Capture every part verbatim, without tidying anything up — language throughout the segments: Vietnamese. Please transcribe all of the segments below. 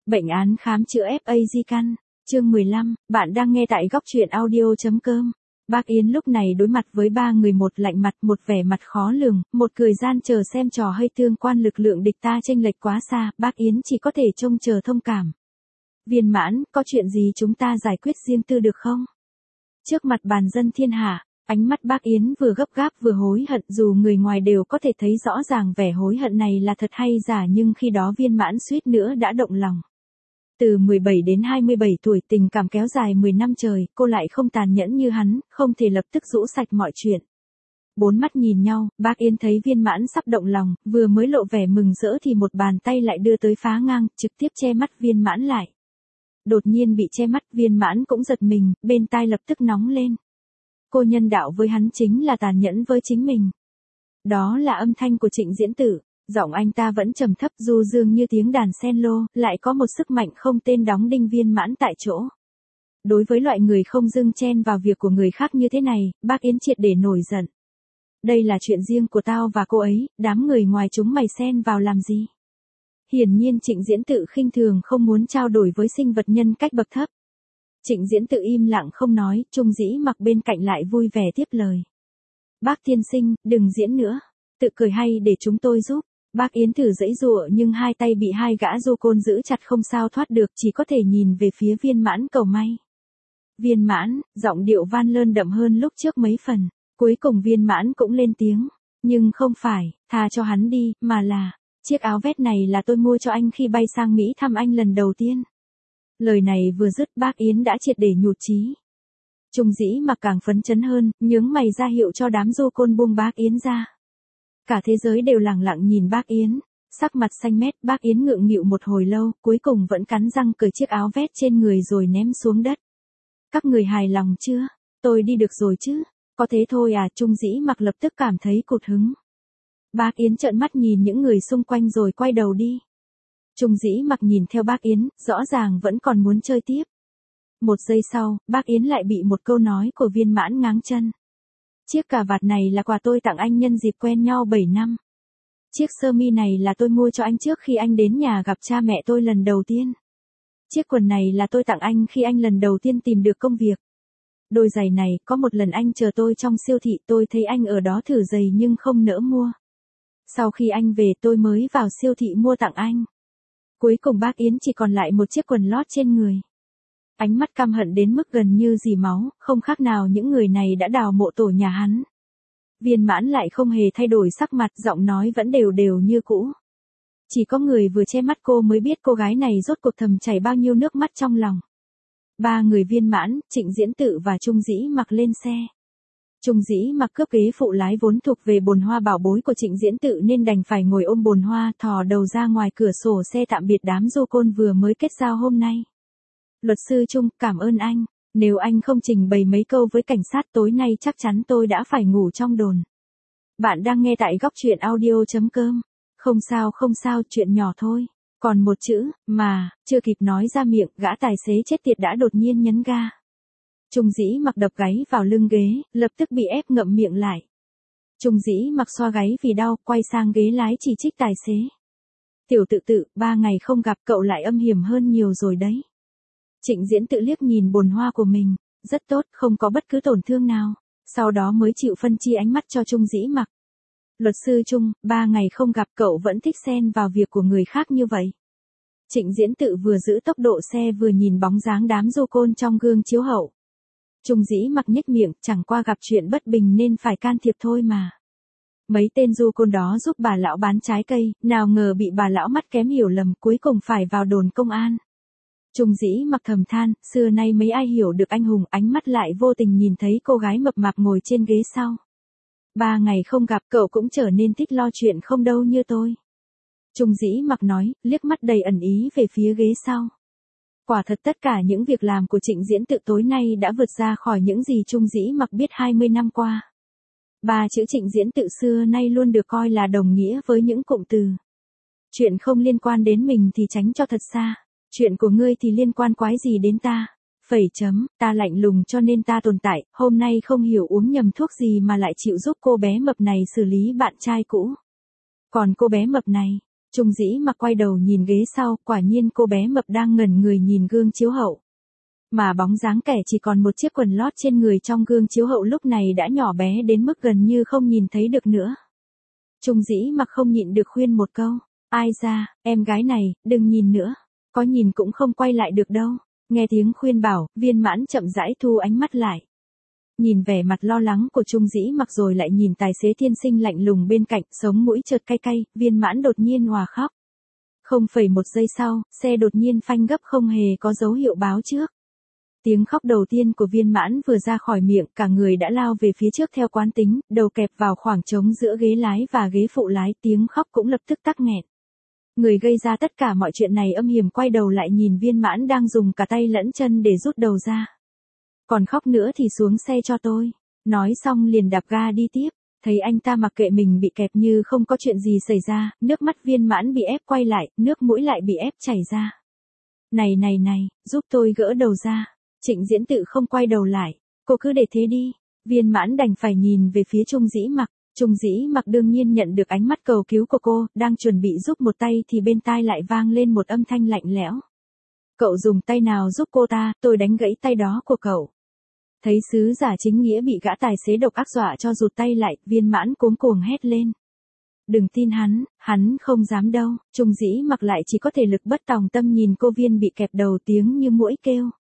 Bệnh án khám chữa ép a di căn, chương mười lăm, bạn đang nghe tại góc truyện audio.com. Bác Yến lúc này đối mặt với ba người, một lạnh mặt, một vẻ mặt khó lường, một cười gian chờ xem trò hơi tương quan lực lượng địch ta chênh lệch quá xa, bác Yến chỉ có thể trông chờ thông cảm. Viên Mãn, có chuyện gì chúng ta giải quyết riêng tư được không? Trước mặt bàn dân thiên hạ, ánh mắt bác Yến vừa gấp gáp vừa hối hận, dù người ngoài đều có thể thấy rõ ràng vẻ hối hận này là thật hay giả, nhưng khi đó Viên Mãn suýt nữa đã động lòng. Từ mười bảy đến hai mươi bảy tuổi, tình cảm kéo dài mười năm trời, cô lại không tàn nhẫn như hắn, không thể lập tức rũ sạch mọi chuyện. Bốn mắt nhìn nhau, bác Yến thấy Viên Mãn sắp động lòng, vừa mới lộ vẻ mừng rỡ thì một bàn tay lại đưa tới phá ngang, trực tiếp che mắt Viên Mãn lại. Đột nhiên bị che mắt, Viên Mãn cũng giật mình, bên tai lập tức nóng lên. Cô nhân đạo với hắn chính là tàn nhẫn với chính mình. Đó là âm thanh của Trịnh Diễn Tử. Giọng anh ta vẫn trầm thấp du dương như tiếng đàn cello, lại có một sức mạnh không tên đóng đinh Viên Mãn tại chỗ. Đối với loại người không dưng chen vào việc của người khác như thế này, bác Yến triệt để nổi giận. Đây là chuyện riêng của tao và cô ấy, đám người ngoài chúng mày xen vào làm gì? Hiển nhiên Trịnh Diễn Tự khinh thường không muốn trao đổi với sinh vật nhân cách bậc thấp. Trịnh Diễn Tự im lặng không nói, Trung Dĩ Mặc bên cạnh lại vui vẻ tiếp lời. Bác tiên sinh, đừng diễn nữa, tự cười hay để chúng tôi giúp. Bác Yến thử giãy giụa nhưng hai tay bị hai gã du côn giữ chặt không sao thoát được, chỉ có thể nhìn về phía Viên Mãn cầu may. Viên Mãn, giọng điệu van lơn đậm hơn lúc trước mấy phần. Cuối cùng Viên Mãn cũng lên tiếng. Nhưng không phải, tha cho hắn đi, mà là, chiếc áo vest này là tôi mua cho anh khi bay sang Mỹ thăm anh lần đầu tiên. Lời này vừa dứt, bác Yến đã triệt để nhụt chí. Trung Dĩ Mặc càng phấn chấn hơn, nhướng mày ra hiệu cho đám du côn buông bác Yến ra. Cả thế giới đều lẳng lặng nhìn bác Yến, sắc mặt xanh mét, bác Yến ngượng nghịu một hồi lâu, cuối cùng vẫn cắn răng cởi chiếc áo vest trên người rồi ném xuống đất. Các người hài lòng chưa? Tôi đi được rồi chứ? Có thế thôi à? Trung Dĩ Mặc lập tức cảm thấy cụt hứng. Bác Yến trợn mắt nhìn những người xung quanh rồi quay đầu đi. Trung Dĩ Mặc nhìn theo bác Yến, rõ ràng vẫn còn muốn chơi tiếp. Một giây sau, bác Yến lại bị một câu nói của Viên Mãn ngáng chân. Chiếc cà vạt này là quà tôi tặng anh nhân dịp quen nhau bảy năm. Chiếc sơ mi này là tôi mua cho anh trước khi anh đến nhà gặp cha mẹ tôi lần đầu tiên. Chiếc quần này là tôi tặng anh khi anh lần đầu tiên tìm được công việc. Đôi giày này, có một lần anh chờ tôi trong siêu thị, tôi thấy anh ở đó thử giày nhưng không nỡ mua. Sau khi anh về tôi mới vào siêu thị mua tặng anh. Cuối cùng bác Yến chỉ còn lại một chiếc quần lót trên người. Ánh mắt căm hận đến mức gần như rỉ máu, không khác nào những người này đã đào mộ tổ nhà hắn. Viên Mãn lại không hề thay đổi sắc mặt, giọng nói vẫn đều đều như cũ. Chỉ có người vừa che mắt cô mới biết cô gái này rốt cuộc thầm chảy bao nhiêu nước mắt trong lòng. Ba người Viên Mãn, Trịnh Diễn Tự và Trung Dĩ Mặc lên xe. Trung Dĩ Mặc cướp ghế phụ lái vốn thuộc về bồn hoa bảo bối của Trịnh Diễn Tự nên đành phải ngồi ôm bồn hoa, thò đầu ra ngoài cửa sổ xe tạm biệt đám du côn vừa mới kết giao hôm nay. Luật sư Trung, cảm ơn anh. Nếu anh không trình bày mấy câu với cảnh sát tối nay chắc chắn tôi đã phải ngủ trong đồn. Bạn đang nghe tại góc truyện audio.com. Không sao không sao, chuyện nhỏ thôi. Còn một chữ, mà, chưa kịp nói ra miệng, gã tài xế chết tiệt đã đột nhiên nhấn ga. Trung Dĩ Mặc đập gáy vào lưng ghế, lập tức bị ép ngậm miệng lại. Trung Dĩ Mặc xoa gáy vì đau, quay sang ghế lái chỉ trích tài xế. Tiểu tự tự, ba ngày không gặp cậu lại âm hiểm hơn nhiều rồi đấy. Trịnh Diễn Tự liếc nhìn bồn hoa của mình, rất tốt, không có bất cứ tổn thương nào, sau đó mới chịu phân chia ánh mắt cho Trung Dĩ Mặc. Luật sư Trung, ba ngày không gặp cậu vẫn thích xen vào việc của người khác như vậy. Trịnh Diễn Tự vừa giữ tốc độ xe vừa nhìn bóng dáng đám du côn trong gương chiếu hậu. Trung Dĩ Mặc nhếch miệng, chẳng qua gặp chuyện bất bình nên phải can thiệp thôi mà. Mấy tên du côn đó giúp bà lão bán trái cây, nào ngờ bị bà lão mắt kém hiểu lầm, cuối cùng phải vào đồn công an. Trung Dĩ Mặc thầm than, xưa nay mấy ai hiểu được anh hùng, ánh mắt lại vô tình nhìn thấy cô gái mập mạp ngồi trên ghế sau. Ba ngày không gặp cậu cũng trở nên thích lo chuyện không đâu như tôi. Trung Dĩ Mặc nói, liếc mắt đầy ẩn ý về phía ghế sau. Quả thật tất cả những việc làm của Trịnh Diễn Tự tối nay đã vượt ra khỏi những gì Trung Dĩ Mặc biết hai mươi năm qua. Ba chữ Trịnh Diễn Tự xưa nay luôn được coi là đồng nghĩa với những cụm từ. Chuyện không liên quan đến mình thì tránh cho thật xa. Chuyện của ngươi thì liên quan quái gì đến ta? Phẩy chấm, ta lạnh lùng cho nên ta tồn tại, hôm nay không hiểu uống nhầm thuốc gì mà lại chịu giúp cô bé mập này xử lý bạn trai cũ. Còn cô bé mập này, Trung Dĩ Mặc quay đầu nhìn ghế sau, quả nhiên cô bé mập đang ngẩn người nhìn gương chiếu hậu. Mà bóng dáng kẻ chỉ còn một chiếc quần lót trên người trong gương chiếu hậu lúc này đã nhỏ bé đến mức gần như không nhìn thấy được nữa. Trung Dĩ Mặc không nhịn được khuyên một câu, ai ra, em gái này, đừng nhìn nữa, có nhìn cũng không quay lại được đâu. Nghe tiếng khuyên bảo, Viên Mãn chậm rãi thu ánh mắt lại. Nhìn vẻ mặt lo lắng của Trung Dĩ Mặc rồi lại nhìn tài xế tiên sinh lạnh lùng bên cạnh, sống mũi chợt cay cay, Viên Mãn đột nhiên òa khóc. Không phẩy một giây sau, xe đột nhiên phanh gấp không hề có dấu hiệu báo trước. Tiếng khóc đầu tiên của Viên Mãn vừa ra khỏi miệng, cả người đã lao về phía trước theo quán tính, đầu kẹp vào khoảng trống giữa ghế lái và ghế phụ lái, tiếng khóc cũng lập tức tắc nghẹn. Người gây ra tất cả mọi chuyện này âm hiểm quay đầu lại nhìn Viên Mãn đang dùng cả tay lẫn chân để rút đầu ra. Còn khóc nữa thì xuống xe cho tôi. Nói xong liền đạp ga đi tiếp. Thấy anh ta mặc kệ mình bị kẹp như không có chuyện gì xảy ra, nước mắt Viên Mãn bị ép quay lại, nước mũi lại bị ép chảy ra. Này này này, giúp tôi gỡ đầu ra. Trịnh Diễn Tự không quay đầu lại. Cô cứ để thế đi. Viên Mãn đành phải nhìn về phía Trung Dĩ Mặc. Trung Dĩ Mặc đương nhiên nhận được ánh mắt cầu cứu của cô, đang chuẩn bị giúp một tay thì bên tai lại vang lên một âm thanh lạnh lẽo. Cậu dùng tay nào giúp cô ta, tôi đánh gãy tay đó của cậu. Thấy sứ giả chính nghĩa bị gã tài xế độc ác dọa cho rụt tay lại, Viên Mãn cuống cuồng hét lên. Đừng tin hắn, hắn không dám đâu. Trung Dĩ Mặc lại chỉ có thể lực bất tòng tâm nhìn cô Viên bị kẹp đầu, tiếng như muỗi kêu.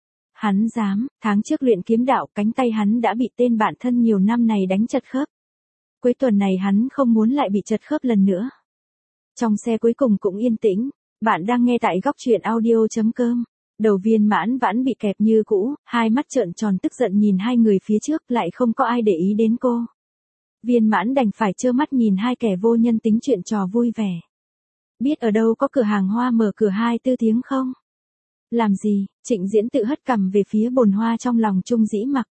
Hắn dám, tháng trước luyện kiếm đạo, cánh tay hắn đã bị tên bạn thân nhiều năm này đánh chật khớp. Cuối tuần này hắn không muốn lại bị chật khớp lần nữa. Trong xe cuối cùng cũng yên tĩnh. Bạn đang nghe tại góc truyện audio chấm com. Đầu Viên Mãn vẫn bị kẹp như cũ, hai mắt trợn tròn tức giận nhìn hai người phía trước, lại không có ai để ý đến cô. Viên Mãn đành phải trơ mắt nhìn hai kẻ vô nhân tính chuyện trò vui vẻ. Biết ở đâu có cửa hàng hoa mở cửa hai tư tiếng không? Làm gì? Trịnh Diễn Tự hất cằm về phía bồn hoa trong lòng Trung Dĩ Mặc.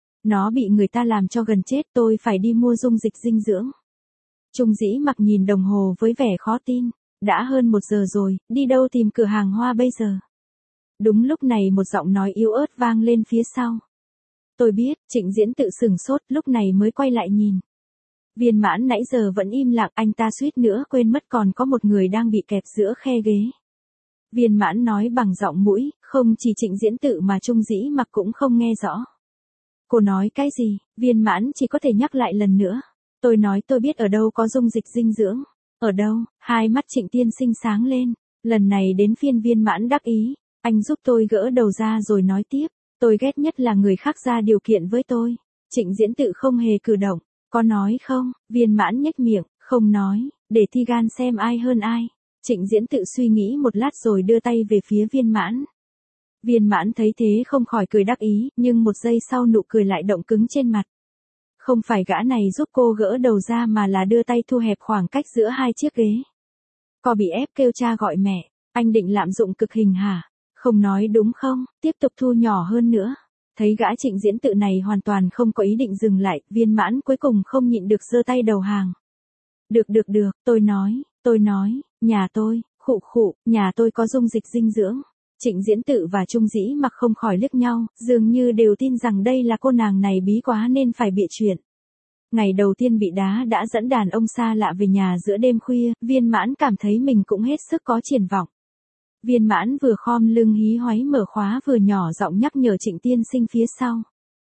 Nó bị người ta làm cho gần chết, tôi phải đi mua dung dịch dinh dưỡng. Trung Dĩ Mặc nhìn đồng hồ với vẻ khó tin. Đã hơn một giờ rồi, đi đâu tìm cửa hàng hoa bây giờ? Đúng lúc này một giọng nói yếu ớt vang lên phía sau. Tôi biết. Trịnh Diễn Tự sửng sốt, lúc này mới quay lại nhìn. Viên Mãn nãy giờ vẫn im lặng, anh ta suýt nữa quên mất còn có một người đang bị kẹp giữa khe ghế. Viên Mãn nói bằng giọng mũi, không chỉ Trịnh Diễn Tự mà Trung Dĩ Mặc cũng không nghe rõ. Cô nói cái gì? Viên Mãn chỉ có thể nhắc lại lần nữa. Tôi nói tôi biết ở đâu có dung dịch dinh dưỡng. Ở đâu? Hai mắt Trịnh tiên sinh sáng lên. Lần này đến phiên Viên Mãn đắc ý. Anh giúp tôi gỡ đầu ra rồi nói tiếp. Tôi ghét nhất là người khác ra điều kiện với tôi. Trịnh Diễn Tự không hề cử động. Có nói không? Viên Mãn nhếch miệng, không nói, để thi gan xem ai hơn ai. Trịnh Diễn Tự suy nghĩ một lát rồi đưa tay về phía Viên Mãn. Viên Mãn thấy thế không khỏi cười đắc ý, nhưng một giây sau nụ cười lại động cứng trên mặt. Không phải gã này giúp cô gỡ đầu ra mà là đưa tay thu hẹp khoảng cách giữa hai chiếc ghế. Có bị ép kêu cha gọi mẹ, anh định lạm dụng cực hình hả? Không nói đúng không? Tiếp tục thu nhỏ hơn nữa. Thấy gã Trịnh Diễn Tự này hoàn toàn không có ý định dừng lại, Viên Mãn cuối cùng không nhịn được giơ tay đầu hàng. Được được được, tôi nói, tôi nói, nhà tôi, khụ khụ, nhà tôi có dung dịch dinh dưỡng. Trịnh Diễn Tự và Trung Dĩ Mặc không khỏi liếc nhau, dường như đều tin rằng đây là cô nàng này bí quá nên phải bịa chuyện. Ngày đầu tiên bị đá đã dẫn đàn ông xa lạ về nhà giữa đêm khuya, Viên Mãn cảm thấy mình cũng hết sức có triển vọng. Viên Mãn vừa khom lưng hí hoáy mở khóa vừa nhỏ giọng nhắc nhở Trịnh tiên sinh phía sau.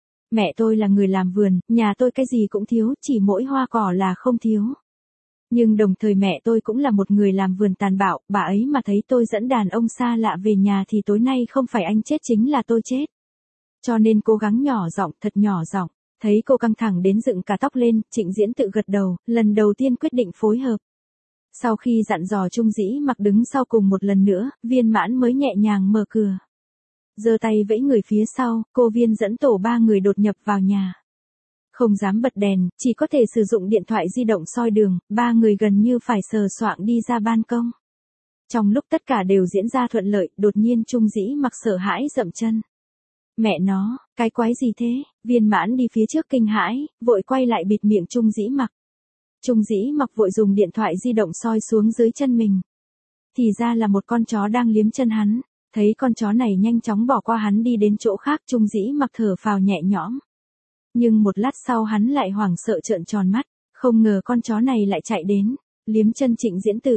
Mẹ tôi là người làm vườn, nhà tôi cái gì cũng thiếu, chỉ mỗi hoa cỏ là không thiếu. Nhưng đồng thời mẹ tôi cũng là một người làm vườn tàn bạo, bà ấy mà thấy tôi dẫn đàn ông xa lạ về nhà thì tối nay không phải anh chết chính là tôi chết. Cho nên cố gắng nhỏ giọng, thật nhỏ giọng. Thấy cô căng thẳng đến dựng cả tóc lên, Trịnh Diễn Tự gật đầu, lần đầu tiên quyết định phối hợp. Sau khi dặn dò Trung Dĩ Mặc đứng sau cùng một lần nữa, Viên Mãn mới nhẹ nhàng mở cửa. Giơ tay vẫy người phía sau, cô Viên dẫn tổ ba người đột nhập vào nhà. Không dám bật đèn, chỉ có thể sử dụng điện thoại di động soi đường, ba người gần như phải sờ soạng đi ra ban công. Trong lúc tất cả đều diễn ra thuận lợi, đột nhiên Trung Dĩ Mặc sợ hãi dậm chân. Mẹ nó, cái quái gì thế? Viên Mãn đi phía trước kinh hãi, vội quay lại bịt miệng Trung Dĩ Mặc. Trung Dĩ Mặc vội dùng điện thoại di động soi xuống dưới chân mình. Thì ra là một con chó đang liếm chân hắn. Thấy con chó này nhanh chóng bỏ qua hắn đi đến chỗ khác, Trung Dĩ Mặc thở phào nhẹ nhõm. Nhưng một lát sau hắn lại hoảng sợ trợn tròn mắt, không ngờ con chó này lại chạy đến, liếm chân Trịnh Diễn Tự.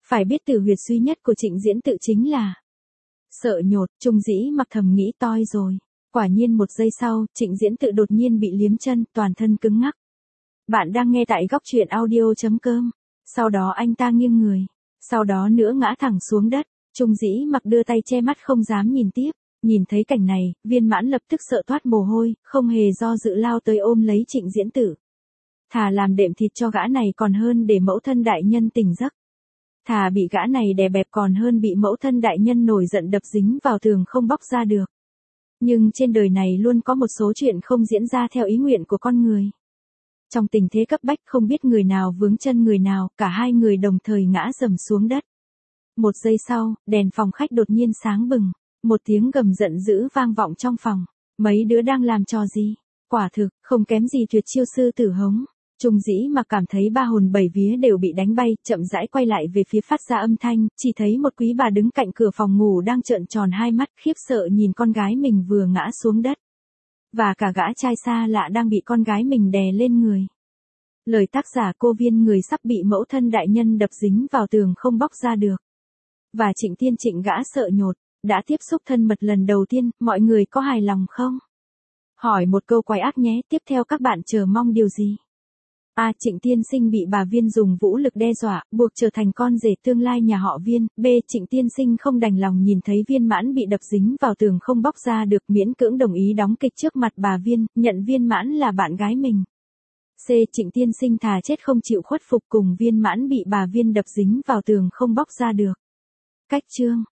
Phải biết tử huyệt duy nhất của Trịnh Diễn Tự chính là Sợ Nhột. Trung Dĩ Mặc thầm nghĩ toi rồi. Quả nhiên một giây sau, Trịnh Diễn Tự đột nhiên bị liếm chân, toàn thân cứng ngắc. Bạn đang nghe tại góc truyện audio.com. Sau đó anh ta nghiêng người. Sau đó nữa ngã thẳng xuống đất. Trung Dĩ Mặc đưa tay che mắt không dám nhìn tiếp. Nhìn thấy cảnh này, Viên Mãn lập tức sợ toát mồ hôi, không hề do dự lao tới ôm lấy Trịnh Diễn Tự. Thà làm đệm thịt cho gã này còn hơn để mẫu thân đại nhân tỉnh giấc. Thà bị gã này đè bẹp còn hơn bị mẫu thân đại nhân nổi giận đập dính vào tường không bóc ra được. Nhưng trên đời này luôn có một số chuyện không diễn ra theo ý nguyện của con người. Trong tình thế cấp bách không biết người nào vướng chân người nào, cả hai người đồng thời ngã rầm xuống đất. Một giây sau, đèn phòng khách đột nhiên sáng bừng. Một tiếng gầm giận dữ vang vọng trong phòng. Mấy đứa đang làm trò gì? Quả thực, không kém gì tuyệt chiêu sư tử hống. Trung Dĩ Mặc cảm thấy ba hồn bảy vía đều bị đánh bay, chậm rãi quay lại về phía phát ra âm thanh, chỉ thấy một quý bà đứng cạnh cửa phòng ngủ đang trợn tròn hai mắt khiếp sợ nhìn con gái mình vừa ngã xuống đất. Và cả gã trai xa lạ đang bị con gái mình đè lên người. Lời tác giả cô Viên người sắp bị mẫu thân đại nhân đập dính vào tường không bóc ra được. Và Trịnh Tiên Trịnh gã Sợ Nhột, đã tiếp xúc thân mật lần đầu tiên, mọi người có hài lòng không? Hỏi một câu quái ác nhé, tiếp theo các bạn chờ mong điều gì? A. Trịnh Tiên Sinh bị bà Viên dùng vũ lực đe dọa, buộc trở thành con rể tương lai nhà họ Viên. B. Trịnh Tiên Sinh không đành lòng nhìn thấy Viên Mãn bị đập dính vào tường không bóc ra được, miễn cưỡng đồng ý đóng kịch trước mặt bà Viên, nhận Viên Mãn là bạn gái mình. C. Trịnh Tiên Sinh thà chết không chịu khuất phục cùng Viên Mãn bị bà Viên đập dính vào tường không bóc ra được. Cách chương